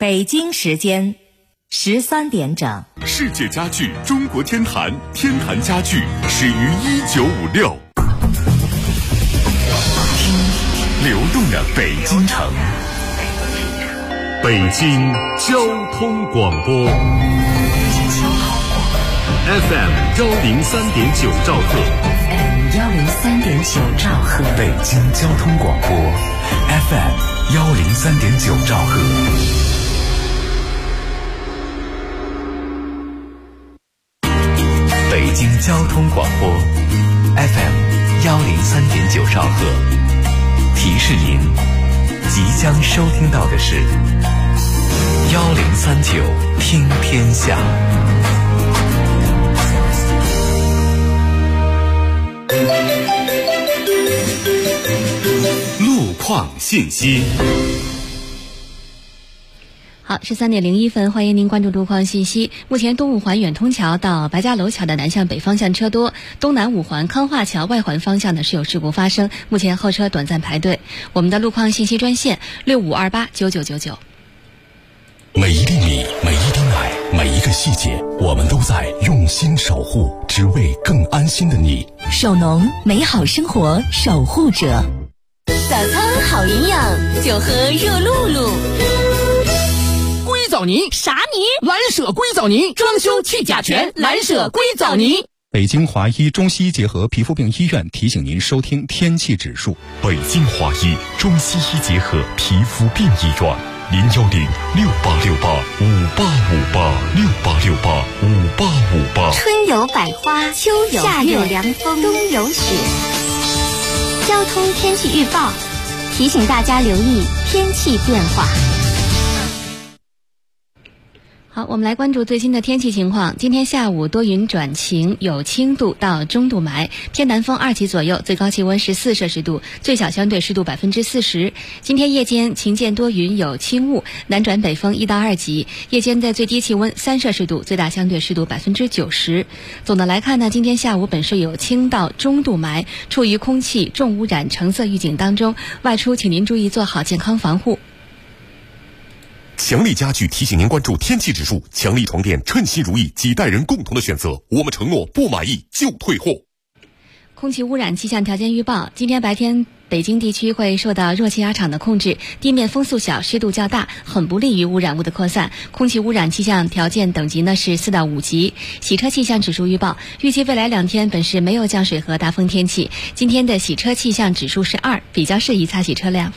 北京时间13点整。 世界家具中国天坛，天坛家具始于1956。流动的北京城，北京交通广播 FM 103.9兆赫 103.9兆赫， 北京交通广播 FM 103.9兆赫。北京交通广播 FM 103.9兆赫，提示您即将收听到的是1039听天下。路况信息。 好，13点01分，欢迎您关注路况信息。目前东五环远通桥到白家楼桥的南向北方向车多，东南五环康化桥外环方向呢是有事故发生，目前后车短暂排队。我们的路况信息专线65289999。 每一粒米，每一滴奶，每一个细节，我们都在用心守护，只为更安心的你。 首农，美好生活守护者。 早餐好营养，就喝热露露。 硅藻泥啥泥？ 蓝舍硅藻泥，装修去甲醛，蓝舍硅藻泥。 北京华医中西医结合皮肤病医院提醒您收听天气指数。 北京华医中西医结合皮肤病医院，0106868586868685858。 春有百花，秋有夏有凉风，冬有雪。交通天气预报提醒大家留意天气变化。 好，我们来关注最新的天气情况。今天下午多云转晴，有轻度到中度霾，偏南风2级左右，最高气温14摄氏度，最小相对湿度40%。今天夜间晴间多云，有轻雾，南转北风1到2级，夜间的最低气温3摄氏度，最大相对湿度90%。总的来看呢，今天下午本市有轻到中度霾，处于空气重污染橙色预警当中，外出请您注意做好健康防护。 强力家具提醒您关注天气指数，强力床垫称心如意，几代人共同的选择，我们承诺不满意就退货。 空气污染气象条件预报，今天白天北京地区会受到弱气压场的控制，地面风速小，湿度较大，很不利于污染物的扩散。空气污染气象条件等级呢是4到5级。洗车气象指数预报，预计未来2天本市没有降水和大风天气。今天的洗车气象指数是2，比较适宜擦洗车辆。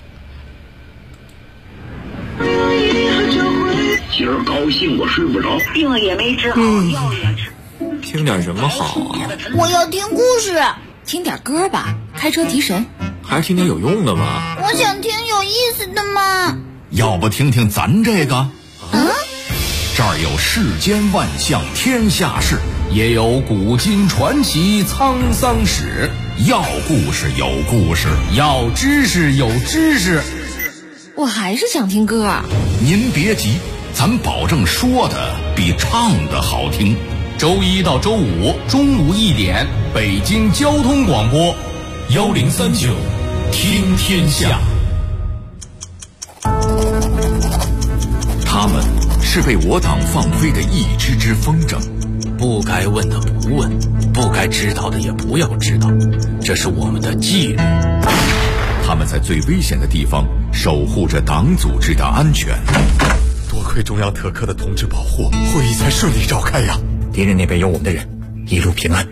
今儿高兴我睡不着， 病也没治好，药也吃。 听点什么好啊？ 我要听故事。 听点歌吧，开车提神。 还是听点有用的吧。 我想听有意思的嘛。 要不听听咱这个？这儿有世间万象天下事，也有古今传奇沧桑史。要故事有故事，要知识有知识。 我还是想听歌。 您别急，咱保证说的比唱的好听。周1到周5中午1点，北京交通广播1039听天下。他们是被我党放飞的一只只风筝，不该问的不问，不该知道的也不要知道，这是我们的纪律。他们在最危险的地方守护着党组织的安全。 多亏中央特科的同志保护，会议才顺利召开呀。 敌人那边有我们的人，一路平安。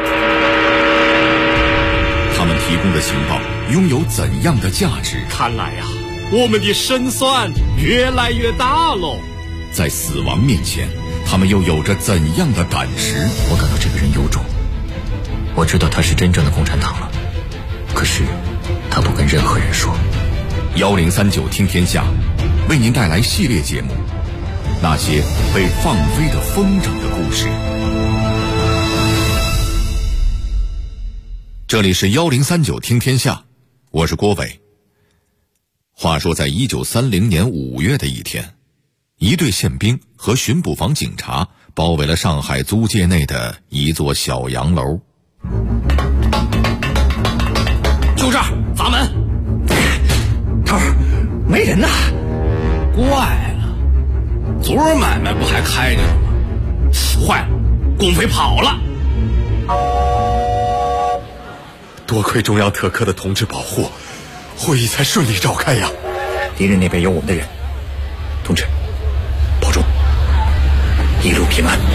他们提供的情报拥有怎样的价值？ 看来呀，我们的胜算越来越大喽。 在死亡面前，他们又有着怎样的胆识？ 我感到这个人有种，我知道他是真正的共产党了，可是他不跟任何人说。 1039听天下为您带来系列节目，那些被放飞的风筝的故事。这里是1039听天下，我是郭伟。话说在1930年5月的一天，一队宪兵和巡捕房警察包围了上海租界内的一座小洋楼。 就这儿，砸门。 头儿，没人呐。 怪了， 不还开着呢吗？坏了，共匪跑了！ 多亏中央特科的同志保护，会议才顺利召开呀。 敌人那边有我们的人，同志，保重，一路平安。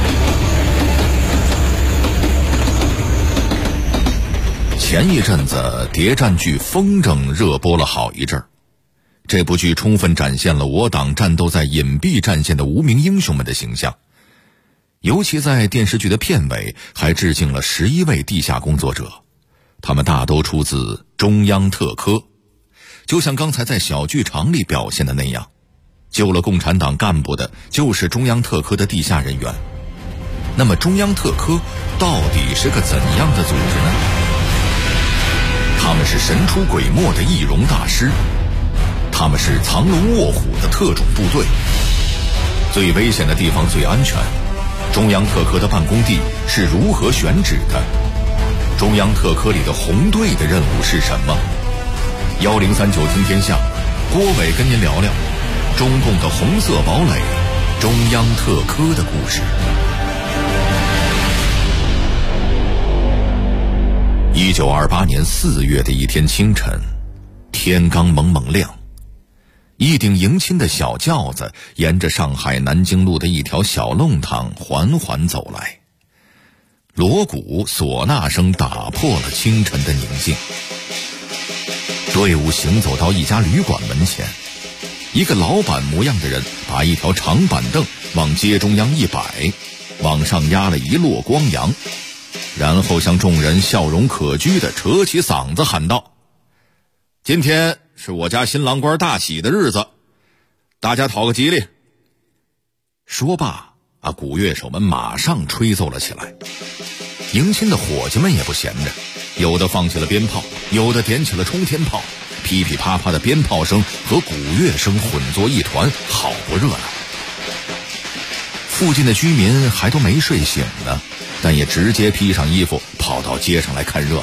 前一阵子谍战剧《风筝》热播了好一阵儿，这部剧充分展现了我党战斗在隐蔽战线的无名英雄们的形象，尤其在电视剧的片尾还致敬了11位地下工作者，他们大都出自中央特科。就像刚才在小剧场里表现的那样，救了共产党干部的就是中央特科的地下人员。那么中央特科到底是个怎样的组织呢？他们是神出鬼没的易容大师，他们是藏龙卧虎的特种部队。最危险的地方最安全，中央特科的办公地是如何选址的？中央特科里的红队的任务是什么？1039听天下，郭伟跟您聊聊中共的红色堡垒中央特科的故事。1928年4月的一天清晨，天刚蒙蒙亮，一顶迎亲的小轿子沿着上海南京路的一条小弄堂缓缓走来，锣鼓唢呐声打破了清晨的宁静。队伍行走到一家旅馆门前，一个老板模样的人把一条长板凳往街中央一摆，往上压了一摞光洋，然后向众人笑容可掬地扯起嗓子喊道：今天是我家新郎官大喜的日子，大家讨个吉利。说罢鼓乐手们马上吹奏了起来。迎亲的伙计们也不闲着，有的放起了鞭炮，有的点起了冲天炮，噼噼啪啪的鞭炮声和鼓乐声混作一团，好不热闹。附近的居民还都没睡醒呢，但也直接披上衣服跑到街上来看热闹。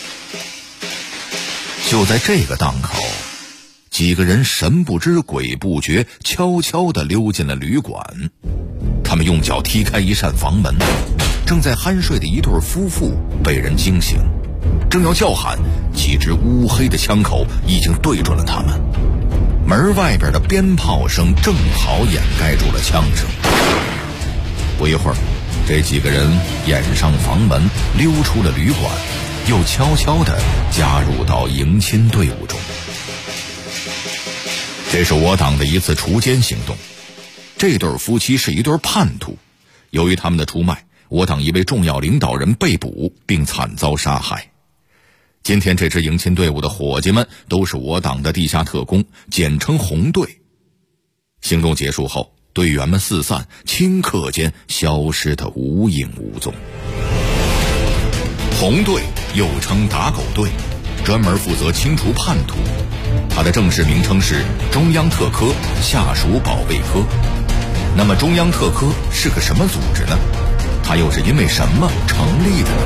就在这个档口，几个人神不知鬼不觉，悄悄地溜进了旅馆。他们用脚踢开一扇房门，正在酣睡的一对夫妇被人惊醒，正要叫喊，几只乌黑的枪口已经对准了他们。门外边的鞭炮声正好掩盖住了枪声。不一会儿，这几个人掩上房门，溜出了旅馆，又悄悄地加入到迎亲队伍中。这是我党的一次除奸行动。这对夫妻是一对叛徒，由于他们的出卖，我党一位重要领导人被捕并惨遭杀害。今天这支迎亲队伍的伙计们都是我党的地下特工，简称红队。行动结束后，队员们四散，顷刻间消失得无影无踪。红队又称打狗队，专门负责清除叛徒，它的正式名称是中央特科下属保卫科。那么中央特科是个什么组织呢？它又是因为什么成立的呢？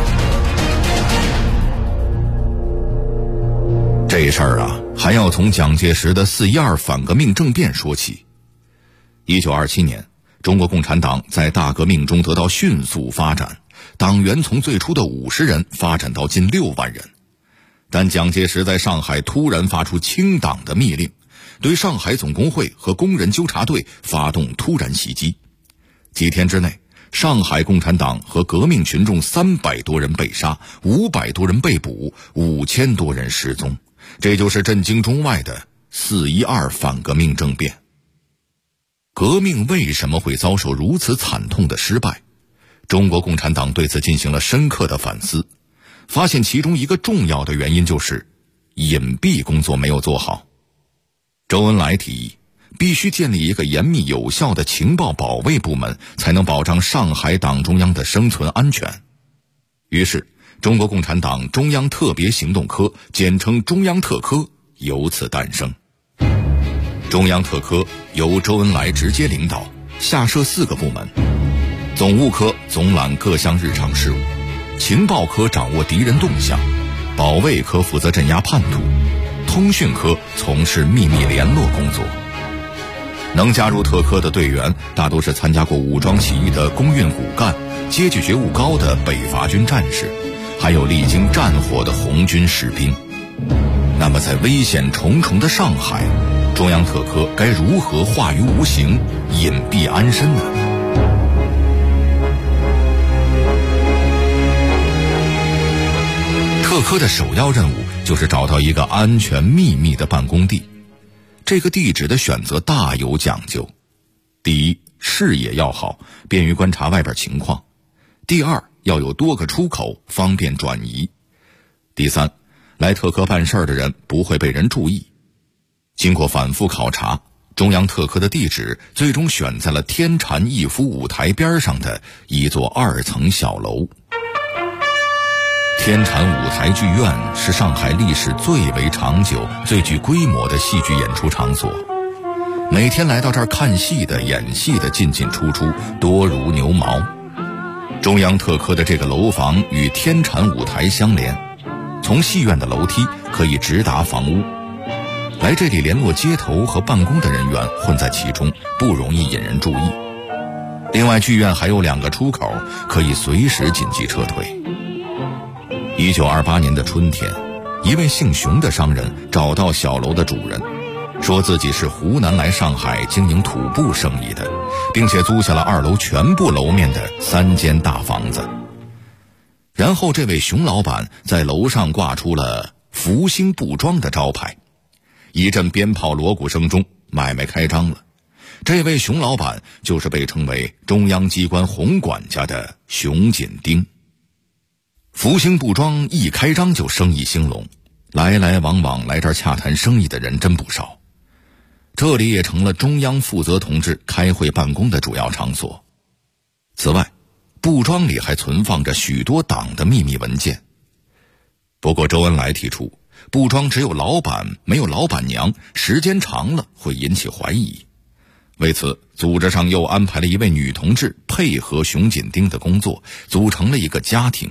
这事儿还要从蒋介石的4·12反革命政变说起。1927年，中国共产党在大革命中得到迅速发展，党员从最初的50人发展到近6万人。但蒋介石在上海突然发出清党的密令，对上海总工会和工人纠察队发动突然袭击。几天之内，上海共产党和革命群众300多人被杀，500多人被捕，5000多人失踪。这就是震惊中外的4·12反革命政变。革命为什么会遭受如此惨痛的失败？中国共产党对此进行了深刻的反思，发现其中一个重要的原因就是隐蔽工作没有做好。周恩来提议，必须建立一个严密有效的情报保卫部门，才能保障上海党中央的生存安全。于是中国共产党中央特别行动科，简称中央特科，由此诞生。中央特科由周恩来直接领导，下设4个部门。总务科总揽各项日常事务，情报科掌握敌人动向，保卫科负责镇压叛徒，通讯科从事秘密联络工作。 能加入特科的队员大都是参加过武装起义的工运骨干、阶级觉悟高的北伐军战士，还有历经战火的红军士兵。那么在危险重重的上海，中央特科该如何化于无形，隐蔽安身呢？特科的首要任务就是找到一个安全秘密的办公地。这个地址的选择大有讲究。第一，视野要好，便于观察外边情况；第二，要有多个出口，方便转移；第三，来特科办事的人不会被人注意。经过反复考察，中央特科的地址最终选在了天蟾逸夫舞台边上的一座2层小楼。天蟾舞台剧院是上海历史最为长久、最具规模的戏剧演出场所。每天来到这儿看戏的、演戏的进进出出，多如牛毛。中央特科的这个楼房与天蟾舞台相连，从戏院的楼梯可以直达房屋。来这里联络接头和办公的人员混在其中，不容易引人注意。另外，剧院还有2个出口，可以随时紧急撤退。1928年的春天，一位姓熊的商人找到小楼的主人，说自己是湖南来上海经营土布生意的，并且租下了2楼全部楼面的3间大房子。然后这位熊老板在楼上挂出了福星布庄的招牌，一阵鞭炮锣鼓声中，买卖开张了。这位熊老板就是被称为中央机关红管家的熊锦丁。福星布庄一开张就生意兴隆，来来往往来这儿洽谈生意的人真不少。这里也成了中央负责同志开会办公的主要场所。此外，布庄里还存放着许多党的秘密文件。不过周恩来提出，布庄只有老板没有老板娘，时间长了会引起怀疑。为此，组织上又安排了一位女同志配合熊锦丁的工作，组成了一个家庭。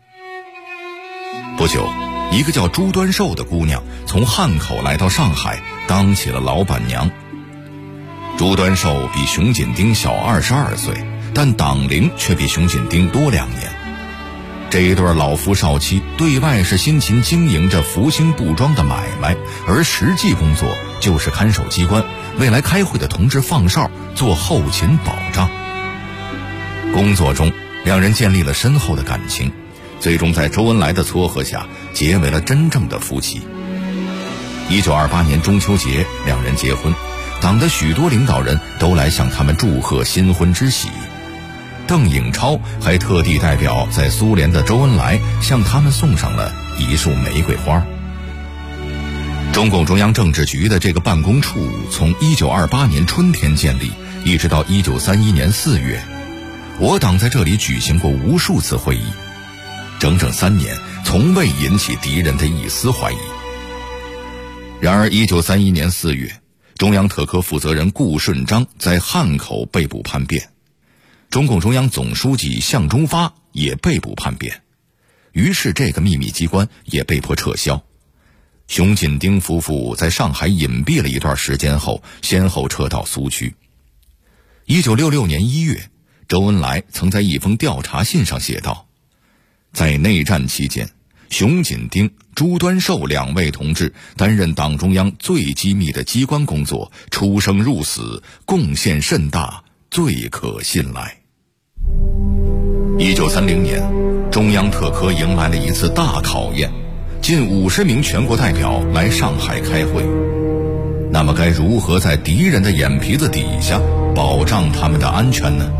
不久，一个叫朱端寿的姑娘从汉口来到上海，当起了老板娘。朱端寿比熊锦丁小22岁，但党龄却比熊锦丁多2年。这一对老夫少妻对外是辛勤经营着福星布庄的买卖，而实际工作就是看守机关，为来开会的同志放哨，做后勤保障。工作中，两人建立了深厚的感情，最终在周恩来的撮合下结为了真正的夫妻。1928年中秋节，两人结婚，党的许多领导人都来向他们祝贺新婚之喜。邓颖超还特地代表在苏联的周恩来向他们送上了一束玫瑰花。中共中央政治局的这个办公处从1928年春天建立，一直到1931年4月，我党在这里举行过无数次会议，整整3年，从未引起敌人的一丝怀疑。然而1931年4月，中央特科负责人顾顺章在汉口被捕叛变，中共中央总书记向忠发也被捕叛变，于是这个秘密机关也被迫撤销。熊锦丁夫妇在上海隐蔽了一段时间后，先后撤到苏区。1966年1月，周恩来曾在一封调查信上写道，在内战期间，熊锦丁、朱端寿2位同志担任党中央最机密的机关工作，出生入死，贡献甚大，最可信赖。1930年，中央特科迎来了一次大考验，近50名全国代表来上海开会。那么该如何在敌人的眼皮子底下保障他们的安全呢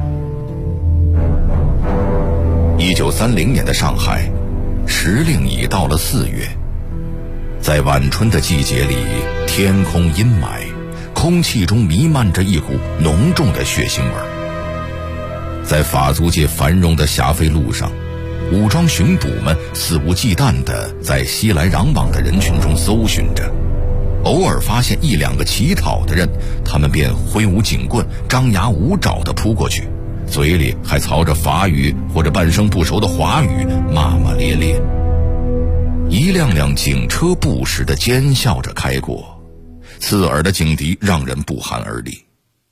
？1930年的上海，时令已到了4月，在晚春的季节里，天空阴霾，空气中弥漫着一股浓重的血腥味儿。在法租界繁荣的霞飞路上，武装巡捕们肆无忌惮地在熙来攘往的人群中搜寻着，偶尔发现1-2个乞讨的人，他们便挥舞警棍，张牙舞爪地扑过去，嘴里还操着法语或者半生不熟的华语，骂骂咧咧。一辆辆警车不时地尖笑着开过，刺耳的警笛让人不寒而栗。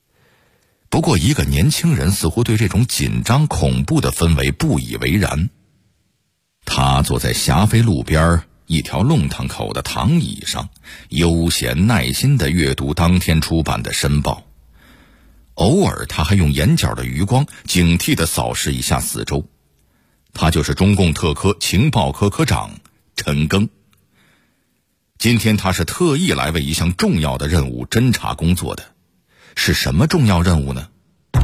不过一个年轻人似乎对这种紧张恐怖的氛围不以为然。他坐在霞飞路边一条弄堂口的躺椅上，悠闲耐心地阅读当天出版的申报。偶尔他还用眼角的余光警惕地扫视一下四周。他就是中共特科情报科科长陈赓。今天他是特意来为一项重要的任务侦查工作的。是什么重要任务呢？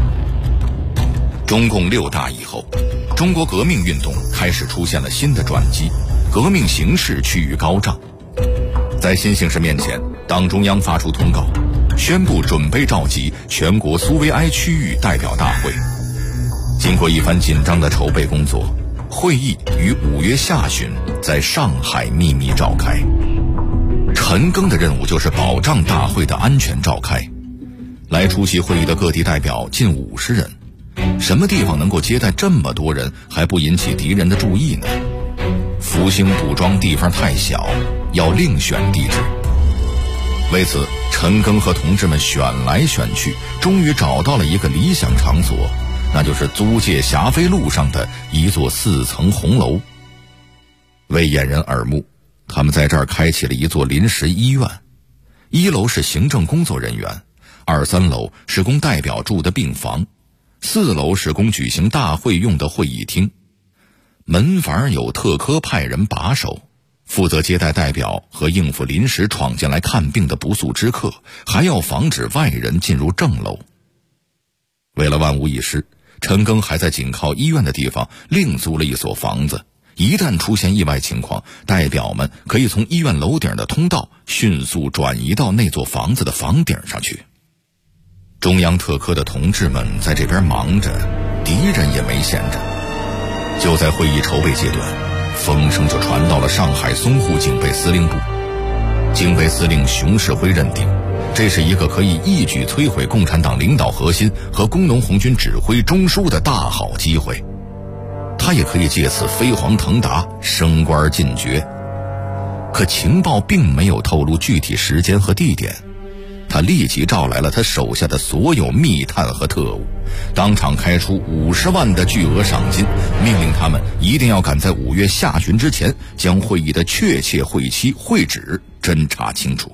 中共6大以后，中国革命运动开始出现了新的转机，革命形势趋于高涨。在新形势面前，党中央发出通告，宣布准备召集全国苏维埃区域代表大会。经过一番紧张的筹备工作，会议于5月下旬在上海秘密召开。陈赓的任务就是保障大会的安全召开。来出席会议的各地代表近50人，什么地方能够接待这么多人还不引起敌人的注意呢？福兴卜庄地方太小，要另选地址。为此，陈赓和同志们选来选去，终于找到了一个理想场所，那就是租界霞飞路上的一座4层红楼。为掩人耳目，他们在这儿开启了一座临时医院。1楼是行政工作人员，2、3楼是供代表住的病房，4楼是供举行大会用的会议厅。门房有特科派人把守，负责接待代表和应付临时闯进来看病的不速之客，还要防止外人进入正楼。为了万无一失，陈赓还在紧靠医院的地方另租了一所房子，一旦出现意外情况，代表们可以从医院楼顶的通道迅速转移到那座房子的房顶上去。中央特科的同志们在这边忙着，敌人也没闲着。就在会议筹备阶段，风声就传到了上海淞沪警备司令部。警备司令熊式辉认定，这是一个可以一举摧毁共产党领导核心和工农红军指挥中枢的大好机会，他也可以借此飞黄腾达，升官进爵。可情报并没有透露具体时间和地点，他立即召来了他手下的所有密探和特务，当场开出50万的巨额赏金，命令他们一定要赶在5月下旬之前将会议的确切会期会址侦查清楚。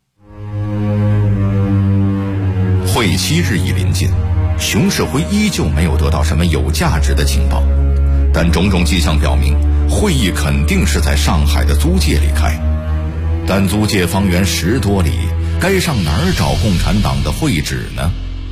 会期日益临近，熊式辉依旧没有得到什么有价值的情报，但种种迹象表明，会议肯定是在上海的租界里开。但租界方圆10多里，该上哪儿找共产党的会址呢？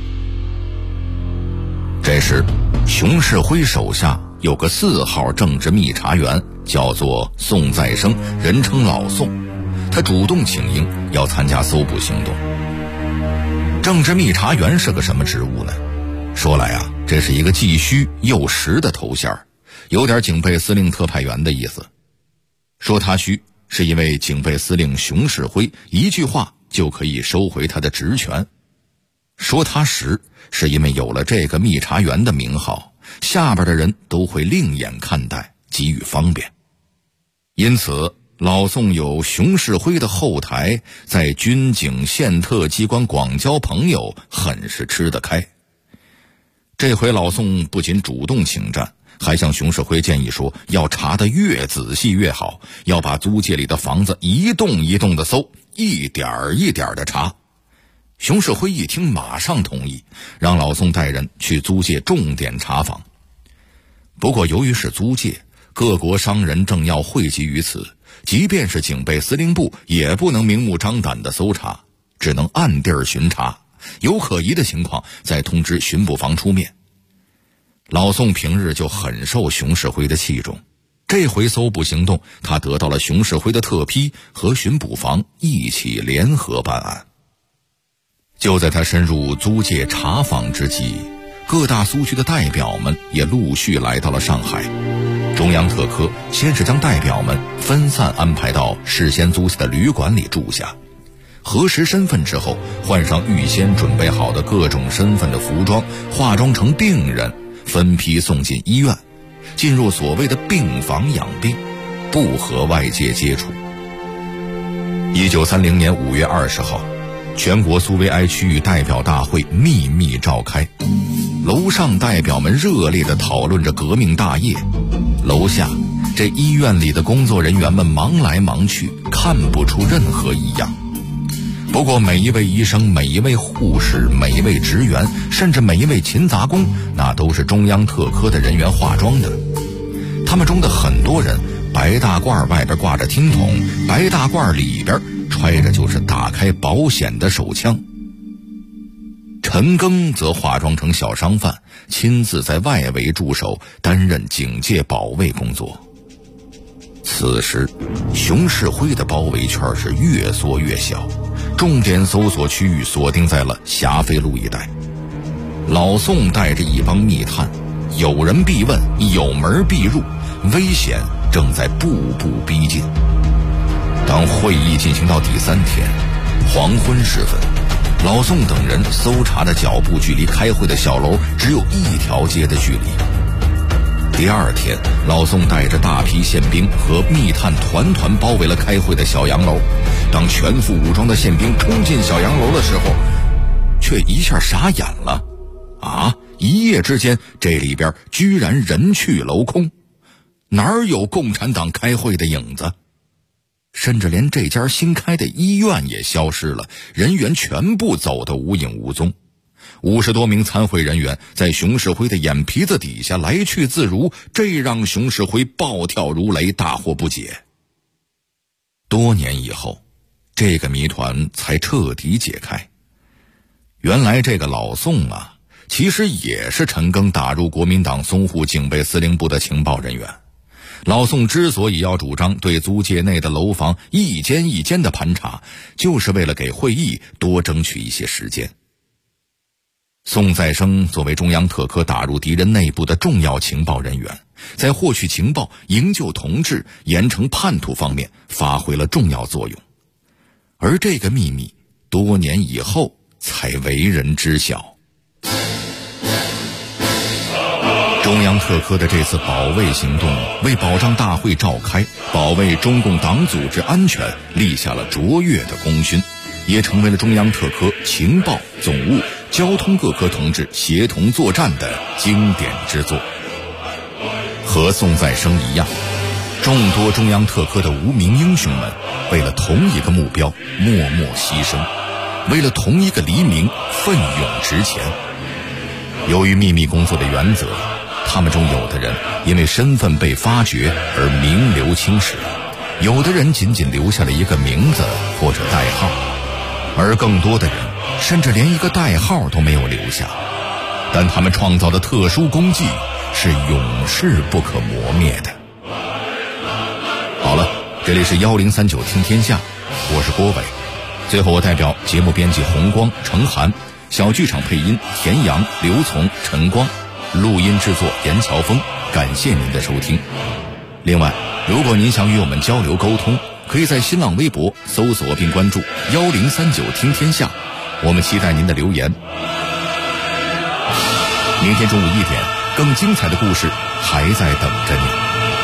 这时，熊式辉手下有个4号政治密查员，叫做宋再生，人称老宋。他主动请缨，要参加搜捕行动。政治密查员是个什么职务呢？说来啊，这是一个既虚又实的头衔，有点警备司令特派员的意思。说他虚，是因为警备司令熊式辉一句话就可以收回他的职权。说他实，是因为有了这个密查员的名号，下边的人都会另眼看待，给予方便。因此，老宋有熊式辉的后台，在军警县特机关广交朋友，很是吃得开。这回老宋不仅主动请战，还向熊式辉建议说，要查得越仔细越好，要把租界里的房子一栋一栋的搜，一点一点的查。熊式辉一听马上同意，让老宋带人去租界重点查访。不过由于是租界，各国商人正要汇集于此，即便是警备司令部也不能明目张胆的搜查，只能暗地儿巡查，有可疑的情况再通知巡捕房出面。老宋平日就很受熊式辉的器重，这回搜捕行动，他得到了熊式辉的特批，和巡捕房一起联合办案。就在他深入租界查访之际，各大苏区的代表们也陆续来到了上海。中央特科先是将代表们分散安排到事先租下的旅馆里住下，核实身份之后，换上预先准备好的各种身份的服装，化妆成病人，分批送进医院，进入所谓的病房养病，不和外界接触。1930年5月20号， 全国苏维埃区域代表大会秘密召开，楼上代表们热烈地讨论着革命大业，楼下这医院里的工作人员们忙来忙去，看不出任何异样。不过每一位医生、每一位护士、每一位职员，甚至每一位勤杂工，那都是中央特科的人员化妆的。他们中的很多人，白大褂外边挂着听筒，白大褂里边揣着就是打开保险的手枪。陈庚则化妆成小商贩，亲自在外围驻守，担任警戒保卫工作。此时熊式辉的包围圈是越缩越小，重点搜索区域锁定在了霞飞路一带。老宋带着一帮密探，有人必问，有门必入，危险正在步步逼近。当会议进行到第3天，黄昏时分，老宋等人搜查的脚步距离开会的小楼只有1条街的距离。第2天，老宋带着大批宪兵和密探团团包围了开会的小洋楼。当全副武装的宪兵冲进小洋楼的时候，却一下傻眼了。一夜之间，这里边居然人去楼空，哪有共产党开会的影子？甚至连这家新开的医院也消失了，人员全部走得无影无踪。50多名参会人员在熊式辉的眼皮子底下来去自如，这让熊式辉暴跳如雷，大惑不解。多年以后，这个谜团才彻底解开。原来这个老宋其实也是陈庚打入国民党淞沪警备司令部的情报人员。老宋之所以要主张对租界内的楼房一间一间的盘查，就是为了给会议多争取一些时间。宋再生作为中央特科打入敌人内部的重要情报人员，在获取情报、营救同志、严惩叛徒方面发挥了重要作用。而这个秘密多年以后才为人知晓。中央特科的这次保卫行动，为保障大会召开、保卫中共党组织安全立下了卓越的功勋，也成为了中央特科情报、总务、交通各科同志协同作战的经典之作。和宋再生一样，众多中央特科的无名英雄们为了同一个目标默默牺牲，为了同一个黎明奋勇直前。由于秘密工作的原则，他们中有的人因为身份被发掘而名留青史，有的人仅仅留下了一个名字或者代号，而更多的人甚至连一个代号都没有留下。但他们创造的特殊功绩是永世不可磨灭的。好了，这里是1039听天下，我是郭伟。最后我代表节目编辑红光、程涵，小剧场配音田阳、刘从、陈光，录音制作严乔峰，感谢您的收听。另外，如果您想与我们交流沟通，可以在新浪微博搜索并关注1039听天下，我们期待您的留言。明天中午1点，更精彩的故事还在等着你。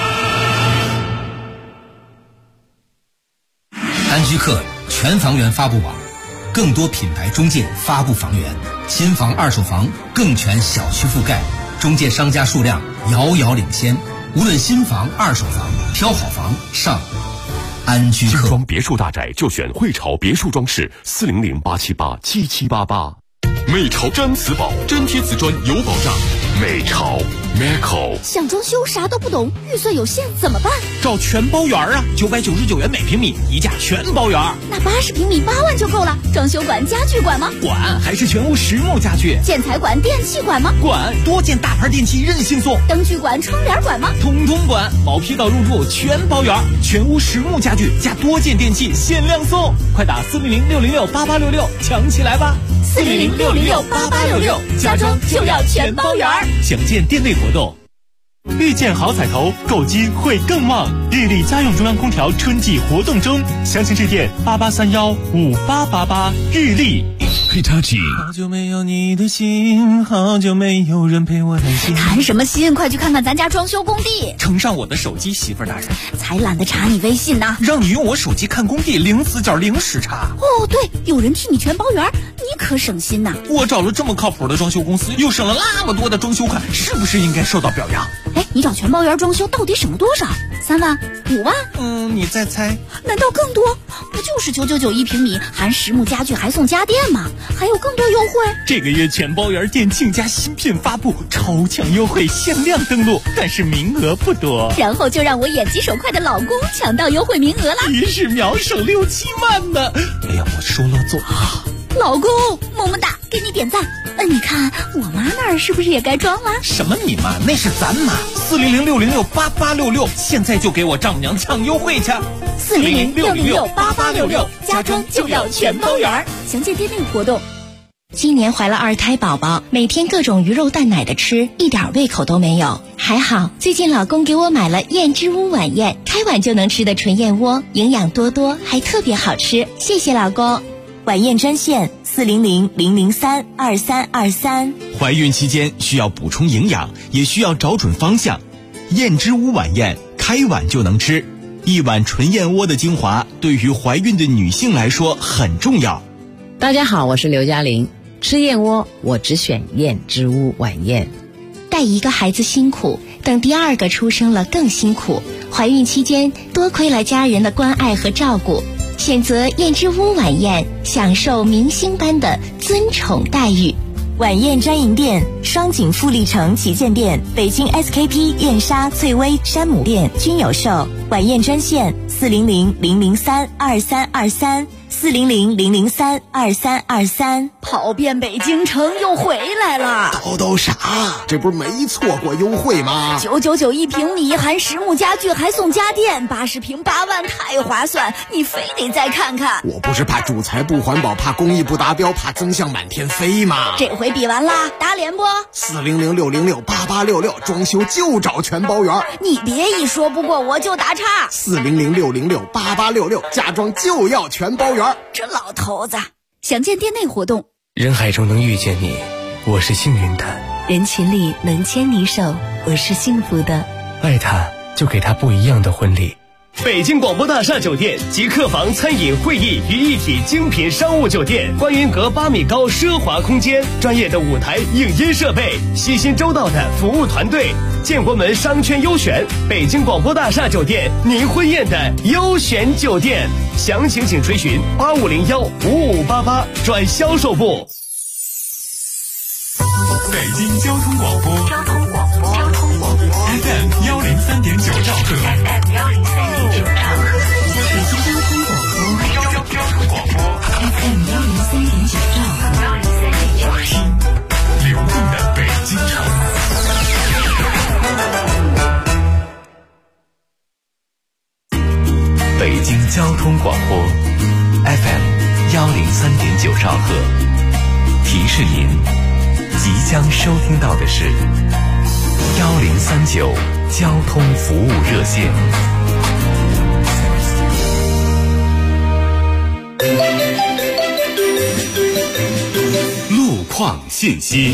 安居客全房源发布网，更多品牌中介发布房源，新房、二手房更全小区覆盖，中介商家数量遥遥领先。无论新房、二手房，挑好房上安居客。 新装别墅大宅就选汇潮别墅装饰，400-878-7788。美潮真瓷宝，真贴瓷砖有保障。美潮 Meco。 想装修啥都不懂，预算有限怎么办？ 找全包园啊，999元每平米，一价全包园。 那80平米8万就够了。装修管、家具管吗？ 管，还是全屋实木家具。 建材管、电器管吗？ 管，多件大牌电器任性送。 灯具管、窗帘管吗？ 通通管，毛坯到入住全包园，全屋实木家具加多件电器限量送，快打400-606-8866抢起来吧！400-606-8866，家装就要全包园。 详见店内活动。遇见好彩头，购机会更旺！日立家用中央空调春季活动中，详情致电88315888。日立。 Hitachi。 好久没有你的心，好久没有人陪我谈心。 谈什么心？快去看看咱家装修工地。 呈上我的手机，媳妇儿大人。 才懒得查你微信呢。 让你用我手机看工地，零死角零时差。 哦，对，有人替你全包圆，你可省心呐。 我找了这么靠谱的装修公司，又省了那么多的装修款，是不是应该受到表扬？ 哎，你找全包圆装修到底省了多少？3万、5万？ 你再猜？ 难道更多？不就是999一平米，含实木家具还送家电吗？还有更多优惠。 这个月全包圆店庆家新品发布，超强优惠，限量登录，但是名额不多。 然后就让我眼疾手快的老公抢到优惠名额了， 一时秒省6、7万呢！哎呀，我说了做。 老公，么么哒，给你点赞。你看我妈那儿是不是也该装了？ 什么你妈？那是咱妈。400-606-8866，现在就给我丈母娘抢优惠去。 400-606-8866，家装就要全包圆。详见店内活动。 今年怀了2胎宝宝，每天各种鱼肉蛋奶的吃，一点胃口都没有。还好最近老公给我买了燕之屋晚宴，开碗就能吃的纯燕窝，营养多多，还特别好吃。谢谢老公。晚宴专线400-003-2323。 怀孕期间需要补充营养，也需要找准方向。燕之屋晚宴，开碗就能吃，一碗纯燕窝的精华，对于怀孕的女性来说很重要。 大家好，我是刘嘉玲。吃燕窝，我只选燕之屋晚宴。 带一个孩子辛苦，等第2个出生了更辛苦。怀孕期间多亏了家人的关爱和照顾，选择燕之屋晚宴，享受明星般的尊宠待遇。晚宴专营店：双井富力城旗舰店、北京 SKP 燕莎、翠微、山姆店均有售。晚宴专线400-003-2323。400-003-2323。 跑遍北京城又回来了。 都傻，这不是没错过优惠吗 ？999一平米，含实木家具还送家电，80平8万，太划算！你非得再看看。 我不是怕主材不环保，怕工艺不达标，怕增项满天飞吗？ 这回比完啦，打脸不 ？400-606-8866，装修就找全包圆。 你别一说不过我就打岔。 400-606-8866，家装就要全包圆。 这老头子。详见店内活动。 人海中能遇见你，我是幸运的； 人群里能牵你手，我是幸福的。 爱他，就给他不一样的婚礼。 北京广播大厦酒店集客房、餐饮、会议于一体精品商务酒店，观云阁8米高奢华空间，专业的舞台影音设备，细心周到的服务团队，建国门商圈优选，北京广播大厦酒店，您婚宴的优选酒店。详情请垂询8501-5588转销售部。 北京交通广播FM 103.9兆赫， 北京交通广播 FM 103.9兆赫， 听流动的北京城。北京交通广播 FM 103.9兆赫，提示您即将收听到的是1039交通服务热线。路况信息。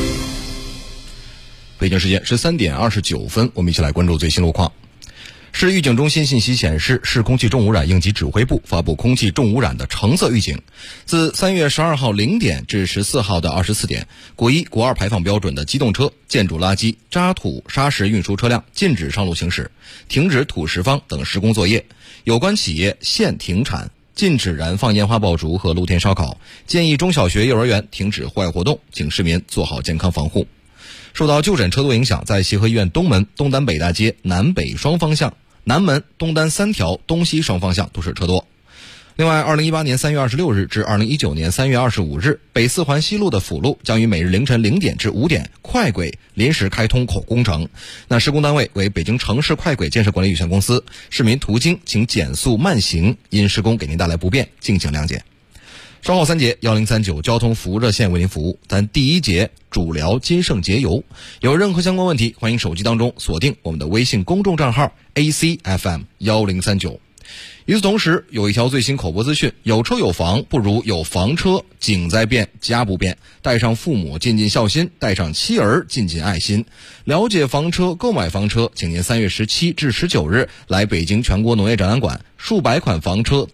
北京时间13点29分，我们一起来关注最新路况。市预警中心信息显示，市空气重污染应急指挥部发布空气重污染的橙色预警，自3月12号0点至14号的24点，国1、国2排放标准的机动车、建筑垃圾、渣土、砂石运输车辆禁止上路行驶，停止土石方等施工作业，有关企业限停产，禁止燃放烟花爆竹和露天烧烤，建议中小学、幼儿园停止户外活动，请市民做好健康防护。受到就诊车多影响，在协和医院东门、东单北大街南北双方向、南门、东单3条东西双方向都是车多。另外，2018年3月26日至2019年3月25日，北四环西路的辅路将于每日凌晨0点至5点快轨临时开通口工程。那施工单位为北京城市快轨建设管理有限公司，市民途经请减速慢行，因施工给您带来不便，敬请谅解。稍后3节1039交通服务热线为您服务。咱第一节主聊金盛节油，有任何相关问题，欢迎手机当中锁定我们的微信公众账号 ACFM 1039。 与此同时，有一条最新口播资讯：有车有房不如有房车，景在变，家不变。带上父母，尽尽孝心；带上妻儿，尽尽爱心。了解房车，购买房车，请您3月17至19日来北京全国农业展览馆，数百款房车